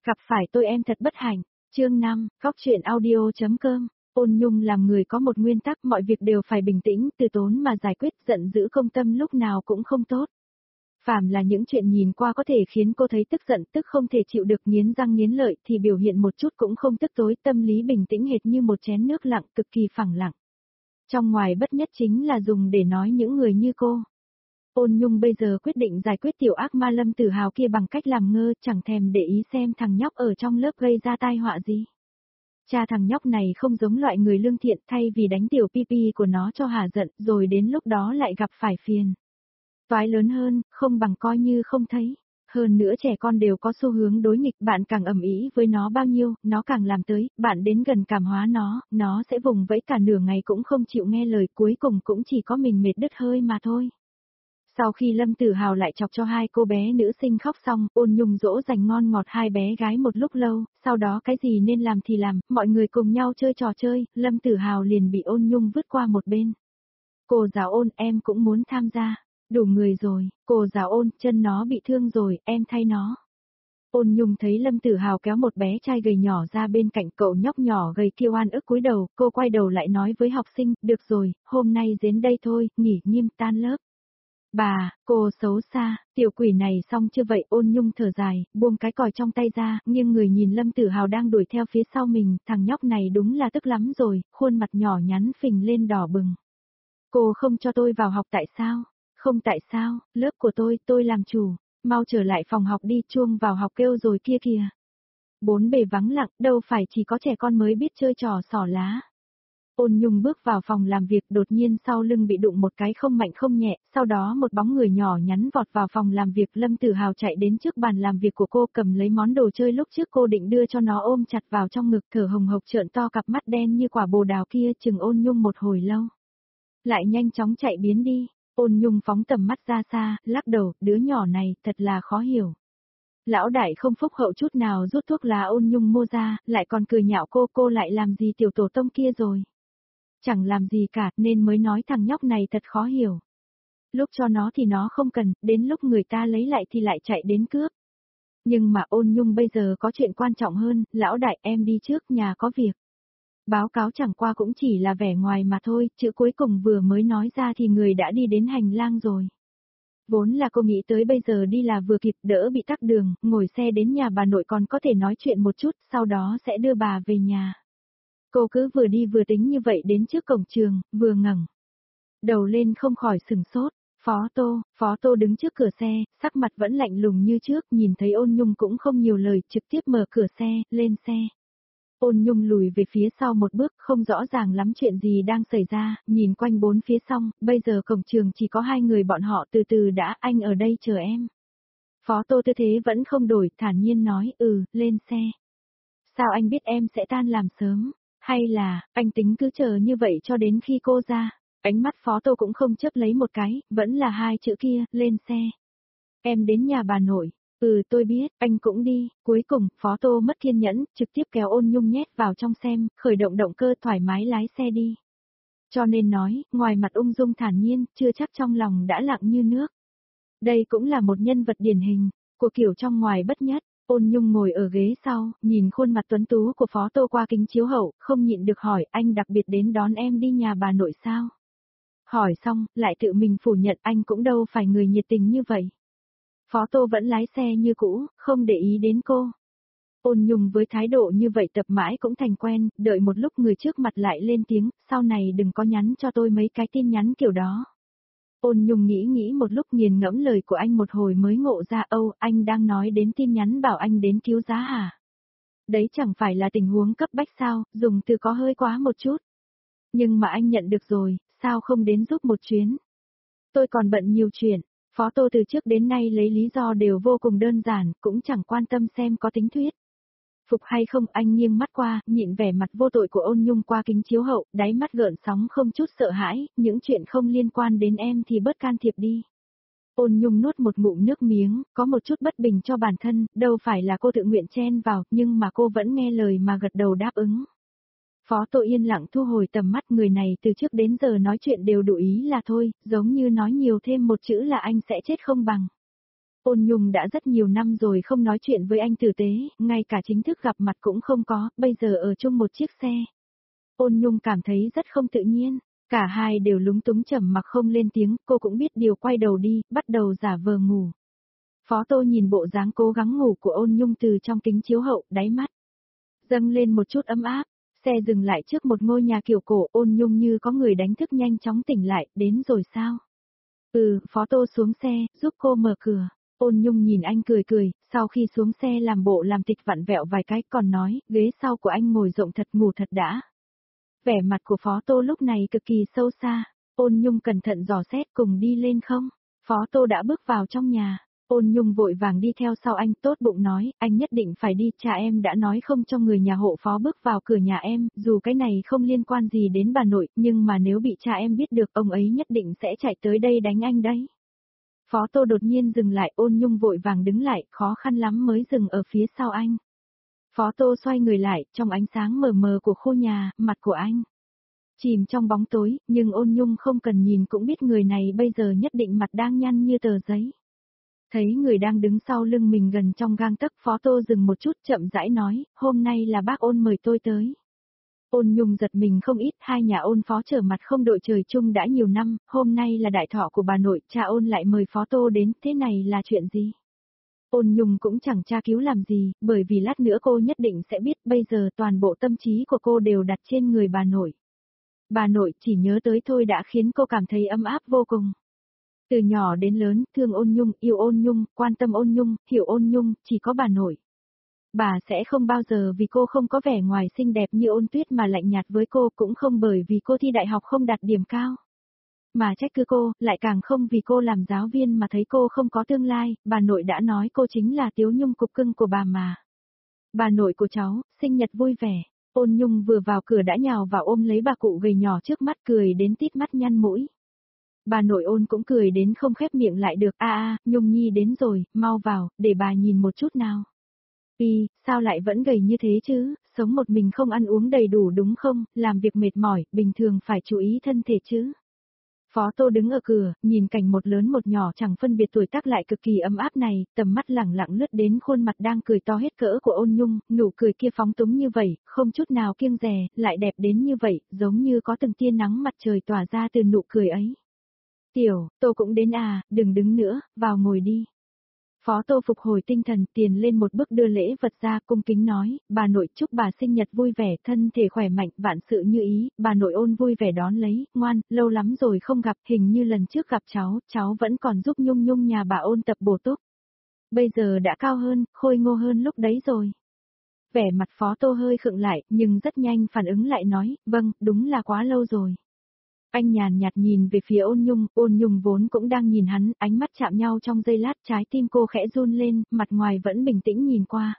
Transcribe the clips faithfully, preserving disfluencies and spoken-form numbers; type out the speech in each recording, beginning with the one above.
Gặp phải tôi em thật bất hạnh. Chương năm, góc truyện audio.com. Ôn Nhung làm người có một nguyên tắc, mọi việc đều phải bình tĩnh, từ tốn mà giải quyết, giận dữ công tâm lúc nào cũng không tốt. Phàm là những chuyện nhìn qua có thể khiến cô thấy tức giận, tức không thể chịu được, nghiến răng nghiến lợi thì biểu hiện một chút cũng không tức tối, tâm lý bình tĩnh hệt như một chén nước lặng, cực kỳ phẳng lặng. Trong ngoài bất nhất chính là dùng để nói những người như cô. Ôn Nhung bây giờ quyết định giải quyết tiểu ác ma Lâm Tử Hào kia bằng cách làm ngơ, chẳng thèm để ý xem thằng nhóc ở trong lớp gây ra tai họa gì. Cha thằng nhóc này không giống loại người lương thiện, thay vì đánh tiểu Pipi của nó cho hả giận, rồi đến lúc đó lại gặp phải phiền toái lớn hơn, không bằng coi như không thấy. Hơn nữa trẻ con đều có xu hướng đối nghịch, bạn càng ầm ĩ với nó bao nhiêu, nó càng làm tới, bạn đến gần cảm hóa nó, nó sẽ vùng vẫy cả nửa ngày cũng không chịu nghe lời, cuối cùng cũng chỉ có mình mệt đứt hơi mà thôi. Sau khi Lâm Tử Hào lại chọc cho hai cô bé nữ sinh khóc xong, Ôn Nhung dỗ dành ngon ngọt hai bé gái một lúc lâu, sau đó cái gì nên làm thì làm, mọi người cùng nhau chơi trò chơi, Lâm Tử Hào liền bị Ôn Nhung vứt qua một bên. Cô giáo Ôn, em cũng muốn tham gia. Đủ người rồi, cô giáo Ôn, chân nó bị thương rồi, em thay nó. Ôn Nhung thấy Lâm Tử Hào kéo một bé trai gầy nhỏ ra bên cạnh, cậu nhóc nhỏ gầy kia oan ức cúi đầu, cô quay đầu lại nói với học sinh, được rồi, hôm nay đến đây thôi, nghỉ nghiêm tan lớp. Bà, cô xấu xa, tiểu quỷ này xong chưa vậy? Ôn Nhung thở dài, buông cái còi trong tay ra, nghiêng người nhìn Lâm Tử Hào đang đuổi theo phía sau mình, thằng nhóc này đúng là tức lắm rồi, khuôn mặt nhỏ nhắn phình lên đỏ bừng. Cô không cho tôi vào học tại sao? Không tại sao, lớp của tôi, tôi làm chủ, mau trở lại phòng học đi, chuông vào học kêu rồi kia kìa. Bốn bề vắng lặng, đâu phải chỉ có trẻ con mới biết chơi trò xỏ lá. Ôn Nhung bước vào phòng làm việc, đột nhiên sau lưng bị đụng một cái không mạnh không nhẹ, sau đó một bóng người nhỏ nhắn vọt vào phòng làm việc. Lâm Tử Hào chạy đến trước bàn làm việc của cô, cầm lấy món đồ chơi lúc trước cô định đưa cho nó, ôm chặt vào trong ngực, thở hồng hộc trợn to cặp mắt đen như quả bồ đào kia, chừng Ôn Nhung một hồi lâu. Lại nhanh chóng chạy biến đi. Ôn Nhung phóng tầm mắt ra xa, lắc đầu, đứa nhỏ này, thật là khó hiểu. Lão đại không phúc hậu chút nào, rút thuốc lá Ôn Nhung mua ra, lại còn cười nhạo cô, cô lại làm gì tiểu tổ tông kia rồi. Chẳng làm gì cả, nên mới nói thằng nhóc này thật khó hiểu. Lúc cho nó thì nó không cần, đến lúc người ta lấy lại thì lại chạy đến cướp. Nhưng mà Ôn Nhung bây giờ có chuyện quan trọng hơn, lão đại em đi trước, nhà có việc. Báo cáo chẳng qua cũng chỉ là vẻ ngoài mà thôi, chữ cuối cùng vừa mới nói ra thì người đã đi đến hành lang rồi. Vốn là cô nghĩ tới bây giờ đi là vừa kịp, đỡ bị tắc đường, ngồi xe đến nhà bà nội còn có thể nói chuyện một chút, sau đó sẽ đưa bà về nhà. Cô cứ vừa đi vừa tính như vậy đến trước cổng trường, vừa ngẩng đầu lên không khỏi sừng sốt. Phó Tô, Phó Tô đứng trước cửa xe, sắc mặt vẫn lạnh lùng như trước, nhìn thấy Ôn Nhung cũng không nhiều lời, trực tiếp mở cửa xe, lên xe. Ôn Nhung lùi về phía sau một bước, không rõ ràng lắm chuyện gì đang xảy ra, nhìn quanh bốn phía xong, bây giờ cổng trường chỉ có hai người bọn họ, từ từ đã, anh ở đây chờ em. Phó Tô tư thế vẫn không đổi, thản nhiên nói, ừ, lên xe. Sao anh biết em sẽ tan làm sớm? Hay là, anh tính cứ chờ như vậy cho đến khi cô ra? Ánh mắt Phó Tô cũng không chớp lấy một cái, vẫn là hai chữ kia, lên xe. Em đến nhà bà nội. Ừ tôi biết, anh cũng đi. Cuối cùng, Phó Tô mất kiên nhẫn, trực tiếp kéo Ôn Nhung nhét vào trong xem, khởi động động cơ thoải mái lái xe đi. Cho nên nói, ngoài mặt ung dung thản nhiên, chưa chắc trong lòng đã lặng như nước. Đây cũng là một nhân vật điển hình, của kiểu trong ngoài bất nhất. Ôn Nhung ngồi ở ghế sau, nhìn khuôn mặt tuấn tú của Phó Tô qua kính chiếu hậu, không nhịn được hỏi, anh đặc biệt đến đón em đi nhà bà nội sao? Hỏi xong, lại tự mình phủ nhận anh cũng đâu phải người nhiệt tình như vậy. Phó Tô vẫn lái xe như cũ, không để ý đến cô. Ôn Nhung với thái độ như vậy tập mãi cũng thành quen, đợi một lúc người trước mặt lại lên tiếng, sau này đừng có nhắn cho tôi mấy cái tin nhắn kiểu đó. Ôn Nhung nghĩ nghĩ một lúc, nghiền ngẫm lời của anh một hồi mới ngộ ra, âu, anh đang nói đến tin nhắn bảo anh đến cứu giá hả? Đấy chẳng phải là tình huống cấp bách sao, dùng từ có hơi quá một chút. Nhưng mà anh nhận được rồi, sao không đến giúp một chuyến? Tôi còn bận nhiều chuyện. Phó Tô từ trước đến nay lấy lý do đều vô cùng đơn giản, cũng chẳng quan tâm xem có tính thuyết phục hay không. Anh nghiêng mắt qua, nhịn vẻ mặt vô tội của Ôn Nhung qua kính chiếu hậu, đáy mắt gợn sóng không chút sợ hãi, những chuyện không liên quan đến em thì bớt can thiệp đi. Ôn Nhung nuốt một ngụm nước miếng, có một chút bất bình cho bản thân, đâu phải là cô tự nguyện chen vào, nhưng mà cô vẫn nghe lời mà gật đầu đáp ứng. Phó Tô yên lặng thu hồi tầm mắt, người này từ trước đến giờ nói chuyện đều đủ ý là thôi, giống như nói nhiều thêm một chữ là anh sẽ chết không bằng. Ôn Nhung đã rất nhiều năm rồi không nói chuyện với anh tử tế, ngay cả chính thức gặp mặt cũng không có, bây giờ ở chung một chiếc xe. Ôn Nhung cảm thấy rất không tự nhiên, cả hai đều lúng túng trầm mặc không lên tiếng, cô cũng biết điều quay đầu đi, bắt đầu giả vờ ngủ. Phó Tô nhìn bộ dáng cố gắng ngủ của Ôn Nhung từ trong kính chiếu hậu, đáy mắt dâng lên một chút ấm áp. Xe dừng lại trước một ngôi nhà kiểu cổ, Ôn Nhung như có người đánh thức nhanh chóng tỉnh lại, đến rồi sao? Ừ, Phó Tô xuống xe, giúp cô mở cửa. Ôn Nhung nhìn anh cười cười, sau khi xuống xe làm bộ làm tịch vặn vẹo vài cái còn nói, ghế sau của anh ngồi rộng thật, ngủ thật đã. Vẻ mặt của Phó Tô lúc này cực kỳ sâu xa, Ôn Nhung cẩn thận dò xét cùng đi lên không? Phó Tô đã bước vào trong nhà. Ôn Nhung vội vàng đi theo sau anh, tốt bụng nói, anh nhất định phải đi, cha em đã nói không cho người nhà hộ phó bước vào cửa nhà em, dù cái này không liên quan gì đến bà nội, nhưng mà nếu bị cha em biết được ông ấy nhất định sẽ chạy tới đây đánh anh đấy. Phó Tô đột nhiên dừng lại, Ôn Nhung vội vàng đứng lại, khó khăn lắm mới dừng ở phía sau anh. Phó Tô xoay người lại, trong ánh sáng mờ mờ của khu nhà, mặt của anh chìm trong bóng tối, nhưng Ôn Nhung không cần nhìn cũng biết người này bây giờ nhất định mặt đang nhăn như tờ giấy. Thấy người đang đứng sau lưng mình gần trong gang tấc, Phó Tô dừng một chút chậm rãi nói, hôm nay là bác Ôn mời tôi tới. Ôn Nhung giật mình không ít, hai nhà Ôn Phó trở mặt không đội trời chung đã nhiều năm, hôm nay là đại thọ của bà nội, cha Ôn lại mời Phó Tô đến, thế này là chuyện gì? Ôn Nhung cũng chẳng tra cứu làm gì, bởi vì lát nữa cô nhất định sẽ biết, bây giờ toàn bộ tâm trí của cô đều đặt trên người bà nội. Bà nội chỉ nhớ tới thôi đã khiến cô cảm thấy ấm áp vô cùng. Từ nhỏ đến lớn, thương Ôn Nhung, yêu Ôn Nhung, quan tâm Ôn Nhung, hiểu Ôn Nhung, chỉ có bà nội. Bà sẽ không bao giờ vì cô không có vẻ ngoài xinh đẹp như Ôn Tuyết mà lạnh nhạt với cô, cũng không bởi vì cô thi đại học không đạt điểm cao mà trách cứ cô, lại càng không vì cô làm giáo viên mà thấy cô không có tương lai, bà nội đã nói cô chính là Tiếu Nhung cục cưng của bà mà. Bà nội của cháu, sinh nhật vui vẻ. Ôn Nhung vừa vào cửa đã nhào vào ôm lấy bà cụ gầy nhỏ trước mắt, cười đến tít mắt nhăn mũi. Bà nội Ôn cũng cười đến không khép miệng lại được, a a, Nhung Nhi đến rồi, mau vào, để bà nhìn một chút nào. Pi, sao lại vẫn gầy như thế chứ, sống một mình không ăn uống đầy đủ đúng không, làm việc mệt mỏi, bình thường phải chú ý thân thể chứ. Phó Tô đứng ở cửa, nhìn cảnh một lớn một nhỏ chẳng phân biệt tuổi tác lại cực kỳ ấm áp này, tầm mắt lẳng lặng lướt đến khuôn mặt đang cười to hết cỡ của Ôn Nhung, nụ cười kia phóng túng như vậy, không chút nào kiêng dè, lại đẹp đến như vậy, giống như có từng tia nắng mặt trời tỏa ra từ nụ cười ấy. Tiểu, Tô cũng đến à, đừng đứng nữa, vào ngồi đi. Phó Tô phục hồi tinh thần, tiền lên một bước đưa lễ vật ra, cung kính nói, bà nội chúc bà sinh nhật vui vẻ, thân thể khỏe mạnh, vạn sự như ý, bà nội Ôn vui vẻ đón lấy, ngoan, lâu lắm rồi không gặp, hình như lần trước gặp cháu, cháu vẫn còn giúp Nhung Nhung nhà bà Ôn tập bổ túc. Bây giờ đã cao hơn, khôi ngô hơn lúc đấy rồi. Vẻ mặt Phó Tô hơi khựng lại, nhưng rất nhanh phản ứng lại nói, vâng, đúng là quá lâu rồi. Anh nhàn nhạt nhìn về phía Ôn Nhung, Ôn Nhung vốn cũng đang nhìn hắn, ánh mắt chạm nhau trong giây lát, trái tim cô khẽ run lên, mặt ngoài vẫn bình tĩnh nhìn qua.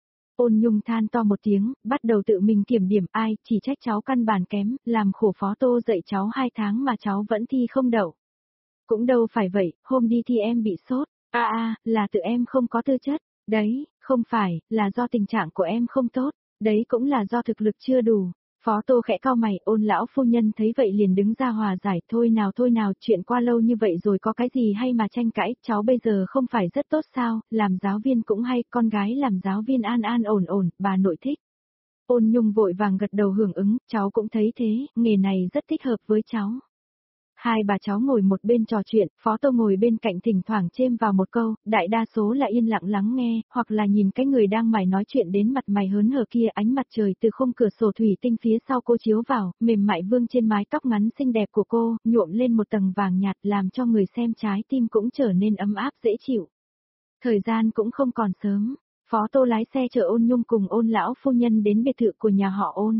Ôn Nhung than to một tiếng, bắt đầu tự mình kiểm điểm, ai, chỉ trách cháu căn bản kém, làm khổ Phó Tô dạy cháu hai tháng mà cháu vẫn thi không đậu. Cũng đâu phải vậy, hôm đi thi em bị sốt, a a, là tự em không có tư chất, đấy, không phải, là do tình trạng của em không tốt, đấy cũng là do thực lực chưa đủ. Phó Tô khẽ cau mày, Ôn lão phu nhân thấy vậy liền đứng ra hòa giải, thôi nào thôi nào, chuyện qua lâu như vậy rồi có cái gì hay mà tranh cãi, cháu bây giờ không phải rất tốt sao, làm giáo viên cũng hay, con gái làm giáo viên an an ổn ổn, bà nội thích. Ôn Nhung vội vàng gật đầu hưởng ứng, cháu cũng thấy thế, nghề này rất thích hợp với cháu. Hai bà cháu ngồi một bên trò chuyện, Phó Tô ngồi bên cạnh thỉnh thoảng chêm vào một câu, đại đa số là yên lặng lắng nghe, hoặc là nhìn cái người đang mải nói chuyện đến mặt mày hớn hở kia, ánh mặt trời từ khung cửa sổ thủy tinh phía sau cô chiếu vào, mềm mại vương trên mái tóc ngắn xinh đẹp của cô, nhuộm lên một tầng vàng nhạt làm cho người xem trái tim cũng trở nên ấm áp dễ chịu. Thời gian cũng không còn sớm, Phó Tô lái xe chở Ôn Nhung cùng Ôn lão phu nhân đến biệt thự của nhà họ Ôn.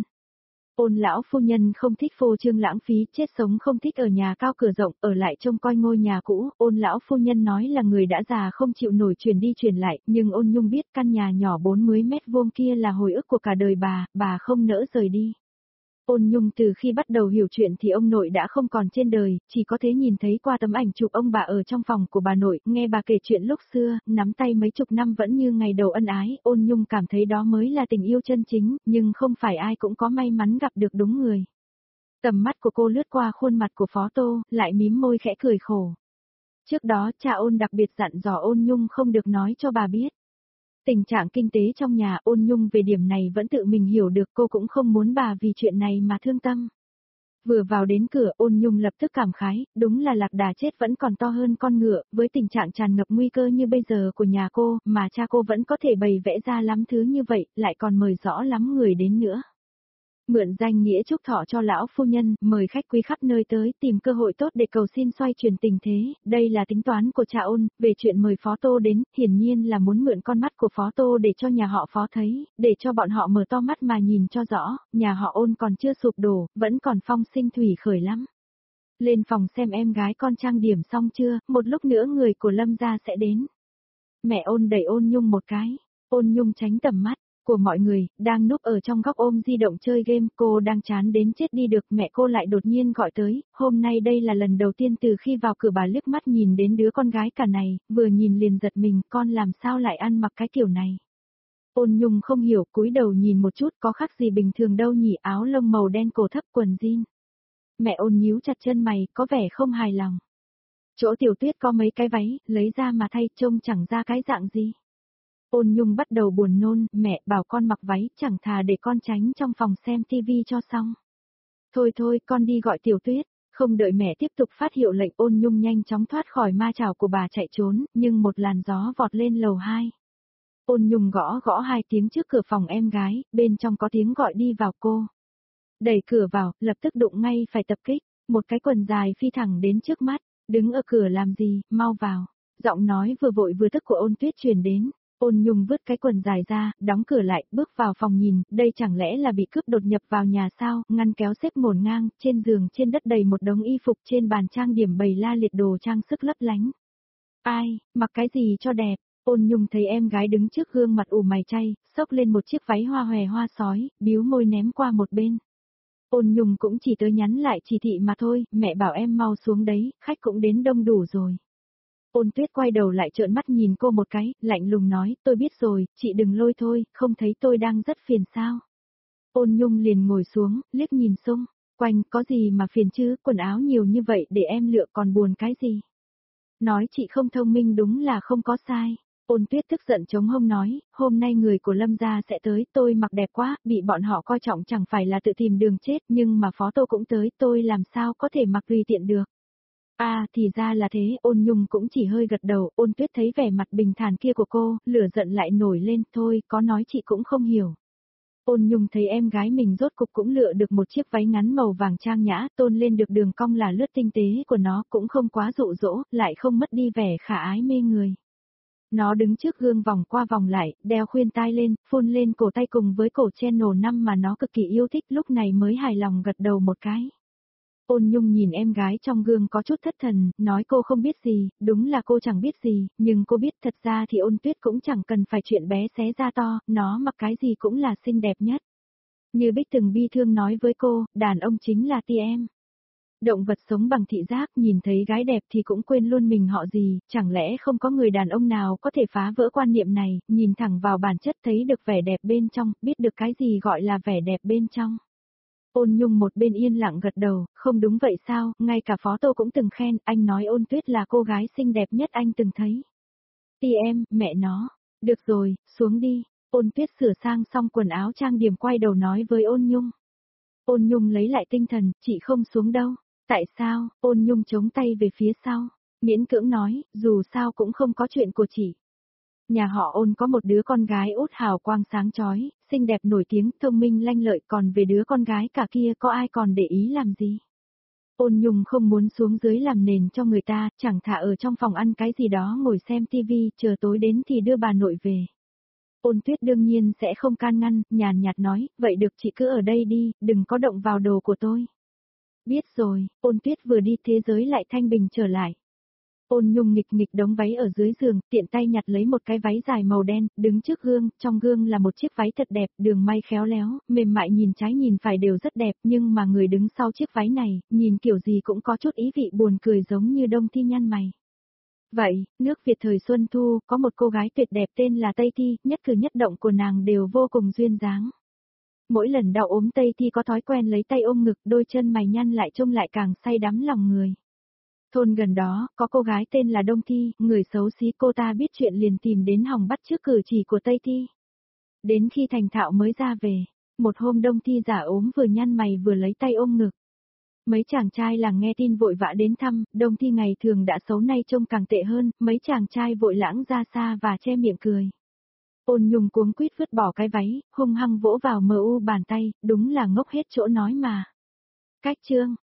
Ôn lão phu nhân không thích phô trương lãng phí, chết sống không thích ở nhà cao cửa rộng, ở lại trông coi ngôi nhà cũ, Ôn lão phu nhân nói là người đã già không chịu nổi chuyển đi chuyển lại, nhưng Ôn Nhung biết căn nhà nhỏ bốn mươi mét vuông kia là hồi ức của cả đời bà, bà không nỡ rời đi. Ôn Nhung từ khi bắt đầu hiểu chuyện thì ông nội đã không còn trên đời, chỉ có thể nhìn thấy qua tấm ảnh chụp ông bà ở trong phòng của bà nội, nghe bà kể chuyện lúc xưa, nắm tay mấy chục năm vẫn như ngày đầu ân ái, Ôn Nhung cảm thấy đó mới là tình yêu chân chính, nhưng không phải ai cũng có may mắn gặp được đúng người. Tầm mắt của cô lướt qua khuôn mặt của Phó Tô, lại mím môi khẽ cười khổ. Trước đó cha Ôn đặc biệt dặn dò Ôn Nhung không được nói cho bà biết. Tình trạng kinh tế trong nhà Ôn Nhung về điểm này vẫn tự mình hiểu được, cô cũng không muốn bà vì chuyện này mà thương tâm. Vừa vào đến cửa Ôn Nhung lập tức cảm khái, đúng là lạc đà chết vẫn còn to hơn con ngựa, với tình trạng tràn ngập nguy cơ như bây giờ của nhà cô, mà cha cô vẫn có thể bày vẽ ra lắm thứ như vậy, lại còn mời rõ lắm người đến nữa. Mượn danh nghĩa chúc thọ cho lão phu nhân, mời khách quý khắp nơi tới tìm cơ hội tốt để cầu xin xoay chuyển tình thế, đây là tính toán của cha Ôn, về chuyện mời Phó Tô đến, hiển nhiên là muốn mượn con mắt của Phó Tô để cho nhà họ Phó thấy, để cho bọn họ mở to mắt mà nhìn cho rõ, nhà họ Ôn còn chưa sụp đổ, vẫn còn phong sinh thủy khởi lắm. Lên phòng xem em gái con trang điểm xong chưa, một lúc nữa người của Lâm gia sẽ đến. Mẹ Ôn đẩy Ôn Nhung một cái, Ôn Nhung tránh tầm mắt của mọi người, đang núp ở trong góc ôm di động chơi game, cô đang chán đến chết đi được, mẹ cô lại đột nhiên gọi tới, hôm nay đây là lần đầu tiên từ khi vào cửa bà liếc mắt nhìn đến đứa con gái cả này, vừa nhìn liền giật mình, con làm sao lại ăn mặc cái kiểu này. Ôn Nhung không hiểu, cúi đầu nhìn một chút, có khác gì bình thường đâu nhỉ, áo lông màu đen cổ thấp quần jean. Mẹ Ôn nhíu chặt chân mày, có vẻ không hài lòng. Chỗ Tiểu Tuyết có mấy cái váy, lấy ra mà thay, trông chẳng ra cái dạng gì. Ôn Nhung bắt đầu buồn nôn, mẹ bảo con mặc váy, chẳng thà để con tránh trong phòng xem tivi cho xong. Thôi thôi, con đi gọi Tiểu Tuyết, không đợi mẹ tiếp tục phát hiệu lệnh, Ôn Nhung nhanh chóng thoát khỏi ma chảo của bà chạy trốn, nhưng một làn gió vọt lên lầu hai. Ôn Nhung gõ gõ hai tiếng trước cửa phòng em gái, bên trong có tiếng gọi đi vào cô. Đẩy cửa vào, lập tức đụng ngay phải tập kích, một cái quần dài phi thẳng đến trước mắt, đứng ở cửa làm gì, mau vào. Giọng nói vừa vội vừa tức của Ôn Tuyết truyền đến. Ôn Nhung vứt cái quần dài ra, đóng cửa lại, bước vào phòng nhìn, đây chẳng lẽ là bị cướp đột nhập vào nhà sao, ngăn kéo xếp ngổn ngang, trên giường trên đất đầy một đống y phục, trên bàn trang điểm bày la liệt đồ trang sức lấp lánh. Ai, mặc cái gì cho đẹp, Ôn Nhung thấy em gái đứng trước gương mặt ủ mày chay, xốc lên một chiếc váy hoa hòe hoa sói, biếu môi ném qua một bên. Ôn Nhung cũng chỉ tới nhắn lại chỉ thị mà thôi, mẹ bảo em mau xuống đấy, khách cũng đến đông đủ rồi. Ôn Tuyết quay đầu lại trợn mắt nhìn cô một cái, lạnh lùng nói, tôi biết rồi, chị đừng lôi thôi, không thấy tôi đang rất phiền sao. Ôn Nhung liền ngồi xuống, liếc nhìn xung quanh, có gì mà phiền chứ, quần áo nhiều như vậy để em lựa còn buồn cái gì. Nói chị không thông minh đúng là không có sai. Ôn Tuyết tức giận chống hông nói, hôm nay người của Lâm gia sẽ tới, tôi mặc đẹp quá, bị bọn họ coi trọng chẳng phải là tự tìm đường chết, nhưng mà Phó Tô cũng tới, tôi làm sao có thể mặc tùy tiện được. À, thì ra là thế, Ôn Nhung cũng chỉ hơi gật đầu, Ôn Tuyết thấy vẻ mặt bình thản kia của cô, lửa giận lại nổi lên, thôi, có nói chị cũng không hiểu. Ôn Nhung thấy em gái mình rốt cục cũng lựa được một chiếc váy ngắn màu vàng trang nhã, tôn lên được đường cong là lướt tinh tế của nó, cũng không quá dụ dỗ, lại không mất đi vẻ khả ái mê người. Nó đứng trước gương vòng qua vòng lại, đeo khuyên tai lên, phun lên cổ tay cùng với cổ channel năm mà nó cực kỳ yêu thích, lúc này mới hài lòng gật đầu một cái. Ôn Nhung nhìn em gái trong gương có chút thất thần, nói cô không biết gì, đúng là cô chẳng biết gì, nhưng cô biết thật ra thì Ôn Tuyết cũng chẳng cần phải chuyện bé xé ra to, nó mặc cái gì cũng là xinh đẹp nhất. Như Bích từng bi thương nói với cô, đàn ông chính là ti em. Động vật sống bằng thị giác, nhìn thấy gái đẹp thì cũng quên luôn mình họ gì, chẳng lẽ không có người đàn ông nào có thể phá vỡ quan niệm này, nhìn thẳng vào bản chất thấy được vẻ đẹp bên trong, biết được cái gì gọi là vẻ đẹp bên trong. Ôn Nhung một bên yên lặng gật đầu, không đúng vậy sao, ngay cả Phó Tô cũng từng khen, anh nói Ôn Tuyết là cô gái xinh đẹp nhất anh từng thấy. Ti em, mẹ nó, được rồi, xuống đi, Ôn Tuyết sửa sang xong quần áo trang điểm quay đầu nói với Ôn Nhung. Ôn Nhung lấy lại tinh thần, chị không xuống đâu, tại sao, Ôn Nhung chống tay về phía sau, miễn cưỡng nói, dù sao cũng không có chuyện của chị. Nhà họ Ôn có một đứa con gái út hào quang sáng chói, xinh đẹp nổi tiếng, thông minh lanh lợi, còn về đứa con gái cả kia có ai còn để ý làm gì. Ôn Nhung không muốn xuống dưới làm nền cho người ta, chẳng thà ở trong phòng ăn cái gì đó ngồi xem tivi, chờ tối đến thì đưa bà nội về. Ôn Tuyết đương nhiên sẽ không can ngăn, nhàn nhạt nói, vậy được chị cứ ở đây đi, đừng có động vào đồ của tôi. Biết rồi, Ôn Tuyết vừa đi thế giới lại thanh bình trở lại. Ôn Nhung nghịch nghịch đống váy ở dưới giường, tiện tay nhặt lấy một cái váy dài màu đen, đứng trước gương, trong gương là một chiếc váy thật đẹp, đường may khéo léo, mềm mại nhìn trái nhìn phải đều rất đẹp, nhưng mà người đứng sau chiếc váy này, nhìn kiểu gì cũng có chút ý vị buồn cười giống như Đông Thi nhăn mày. Vậy, nước Việt thời Xuân Thu, có một cô gái tuyệt đẹp tên là Tây Thi, nhất cử nhất động của nàng đều vô cùng duyên dáng. Mỗi lần đau ốm Tây Thi có thói quen lấy tay ôm ngực, đôi chân mày nhăn lại trông lại càng say đắm lòng người. Thôn gần đó, có cô gái tên là Đông Thi, người xấu xí cô ta biết chuyện liền tìm đến hòng bắt chước cử chỉ của Tây Thi. Đến khi thành thạo mới ra về, một hôm Đông Thi giả ốm vừa nhăn mày vừa lấy tay ôm ngực. Mấy chàng trai làng nghe tin vội vã đến thăm, Đông Thi ngày thường đã xấu nay trông càng tệ hơn, mấy chàng trai vội lãng ra xa và che miệng cười. Ôn Nhung cuống quýt vứt bỏ cái váy, hung hăng vỗ vào mờ u bàn tay, đúng là ngốc hết chỗ nói mà. Cách chương